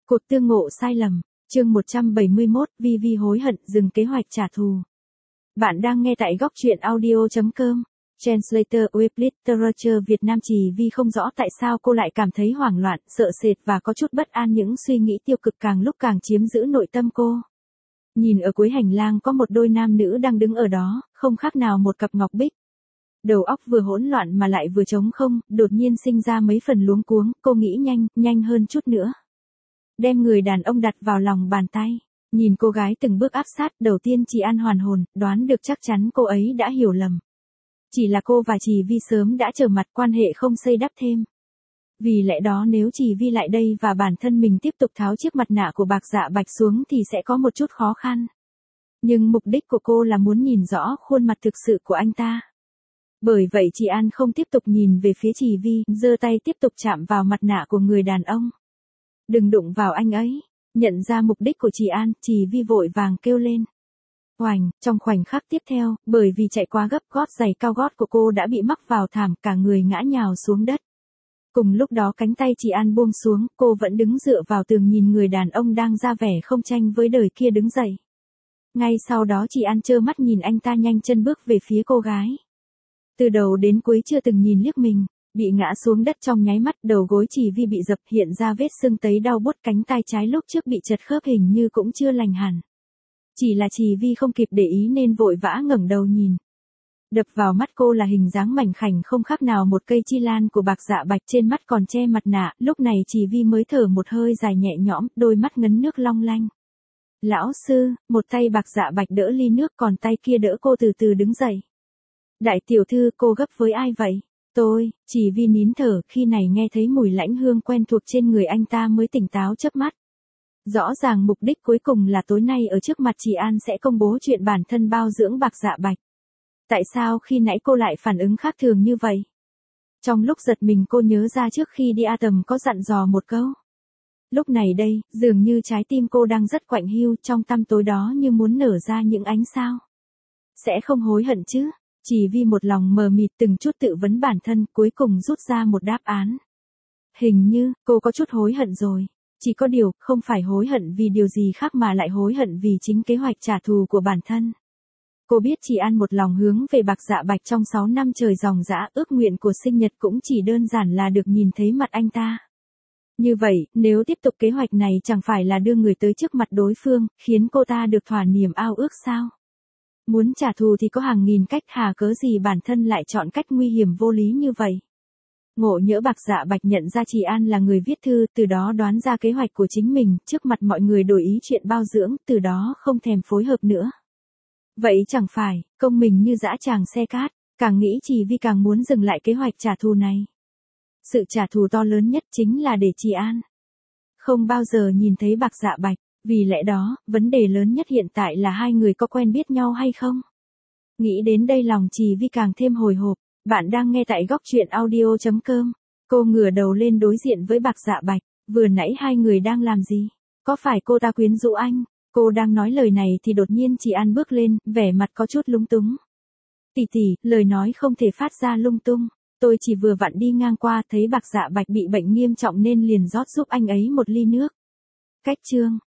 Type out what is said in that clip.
Cuộc tương ngộ sai lầm, chương 171, Vi hối hận dừng kế hoạch trả thù. Bạn đang nghe tại góc truyện audio.com. Translator with Literature Việt Nam. Chỉ Vi không rõ tại sao cô lại cảm thấy hoảng loạn, sợ sệt và có chút bất an, những suy nghĩ tiêu cực càng lúc càng chiếm giữ nội tâm cô. Nhìn ở cuối hành lang có một đôi nam nữ đang đứng ở đó, không khác nào một cặp ngọc bích. Đầu óc vừa hỗn loạn mà lại vừa trống không, đột nhiên sinh ra mấy phần luống cuống, cô nghĩ nhanh hơn chút nữa. Đem người đàn ông đặt vào lòng bàn tay. Nhìn cô gái từng bước áp sát, đầu tiên chị An hoàn hồn, đoán được chắc chắn cô ấy đã hiểu lầm. Chỉ là cô và chị Vi sớm đã trở mặt, quan hệ không xây đắp thêm. Vì lẽ đó nếu chị Vi lại đây và bản thân mình tiếp tục tháo chiếc mặt nạ của Bạc Dạ Bạch xuống thì sẽ có một chút khó khăn. Nhưng mục đích của cô là muốn nhìn rõ khuôn mặt thực sự của anh ta. Bởi vậy chị An không tiếp tục nhìn về phía chị Vi, giơ tay tiếp tục chạm vào mặt nạ của người đàn ông. Đừng đụng vào anh ấy. Nhận ra mục đích của chị An, chị Vi vội vàng kêu lên. Oành, trong khoảnh khắc tiếp theo, bởi vì chạy quá gấp, gót giày cao gót của cô đã bị mắc vào thảm, cả người ngã nhào xuống đất. Cùng lúc đó cánh tay chị An buông xuống, cô vẫn đứng dựa vào tường nhìn người đàn ông đang ra vẻ không tranh với đời kia đứng dậy. Ngay sau đó chị An trơ mắt nhìn anh ta nhanh chân bước về phía cô gái. Từ đầu đến cuối chưa từng nhìn liếc mình. Bị ngã xuống đất trong nháy mắt, đầu gối chị Vi bị dập, hiện ra vết sưng tấy đau buốt, cánh tay trái lúc trước bị chật khớp hình như cũng chưa lành hẳn. Chỉ là chị Vi không kịp để ý nên vội vã ngẩng đầu nhìn. Đập vào mắt cô là hình dáng mảnh khảnh không khác nào một cây chi lan của Bạc Dạ Bạch, trên mắt còn che mặt nạ, lúc này chị Vi mới thở một hơi dài nhẹ nhõm, đôi mắt ngấn nước long lanh. Lão sư, một tay Bạc Dạ Bạch đỡ ly nước, còn tay kia đỡ cô từ từ đứng dậy. Đại tiểu thư, cô gấp với ai vậy? Chị Vi nín thở, khi này nghe thấy mùi lãnh hương quen thuộc trên người anh ta mới tỉnh táo chớp mắt. Rõ ràng mục đích cuối cùng là tối nay ở trước mặt chị An sẽ công bố chuyện bản thân bao dưỡng Bạc Dạ Bạch. Tại sao khi nãy cô lại phản ứng khác thường như vậy? Trong lúc giật mình cô nhớ ra trước khi đi A Tầm có dặn dò một câu. Lúc này đây, dường như trái tim cô đang rất quạnh hiu, trong tăm tối đó như muốn nở ra những ánh sao. Sẽ không hối hận chứ? Chỉ Vi một lòng mờ mịt từng chút tự vấn bản thân, cuối cùng rút ra một đáp án. Hình như, cô có chút hối hận rồi. Chỉ có điều, không phải hối hận vì điều gì khác mà lại hối hận vì chính kế hoạch trả thù của bản thân. Cô biết chị An một lòng hướng về Bạc Dạ Bạch trong 6 năm trời ròng rã, ước nguyện của sinh nhật cũng chỉ đơn giản là được nhìn thấy mặt anh ta. Như vậy, nếu tiếp tục kế hoạch này chẳng phải là đưa người tới trước mặt đối phương, khiến cô ta được thỏa niềm ao ước sao? Muốn trả thù thì có hàng nghìn cách, hà cớ gì bản thân lại chọn cách nguy hiểm vô lý như vậy. Ngộ nhỡ Bạc Dạ Bạch nhận ra chị An là người viết thư, từ đó đoán ra kế hoạch của chính mình, trước mặt mọi người đổi ý chuyện bao dưỡng, từ đó không thèm phối hợp nữa. Vậy chẳng phải, công mình như dã tràng xe cát, càng nghĩ chị Vi càng muốn dừng lại kế hoạch trả thù này. Sự trả thù to lớn nhất chính là để chị An không bao giờ nhìn thấy Bạc Dạ Bạch. Vì lẽ đó, vấn đề lớn nhất hiện tại là hai người có quen biết nhau hay không? Nghĩ đến đây lòng chị Vi càng thêm hồi hộp. Bạn đang nghe tại góc truyện audio.com. Cô ngửa đầu lên đối diện với Bạc Dạ Bạch. Vừa nãy hai người đang làm gì? Có phải cô ta quyến rũ anh? Cô đang nói lời này thì đột nhiên chị An bước lên, vẻ mặt có chút lúng túng. Tỷ, lời nói không thể phát ra lung tung. Tôi chỉ vừa vặn đi ngang qua thấy Bạc Dạ Bạch bị bệnh nghiêm trọng nên liền rót giúp anh ấy một ly nước. Cách chương.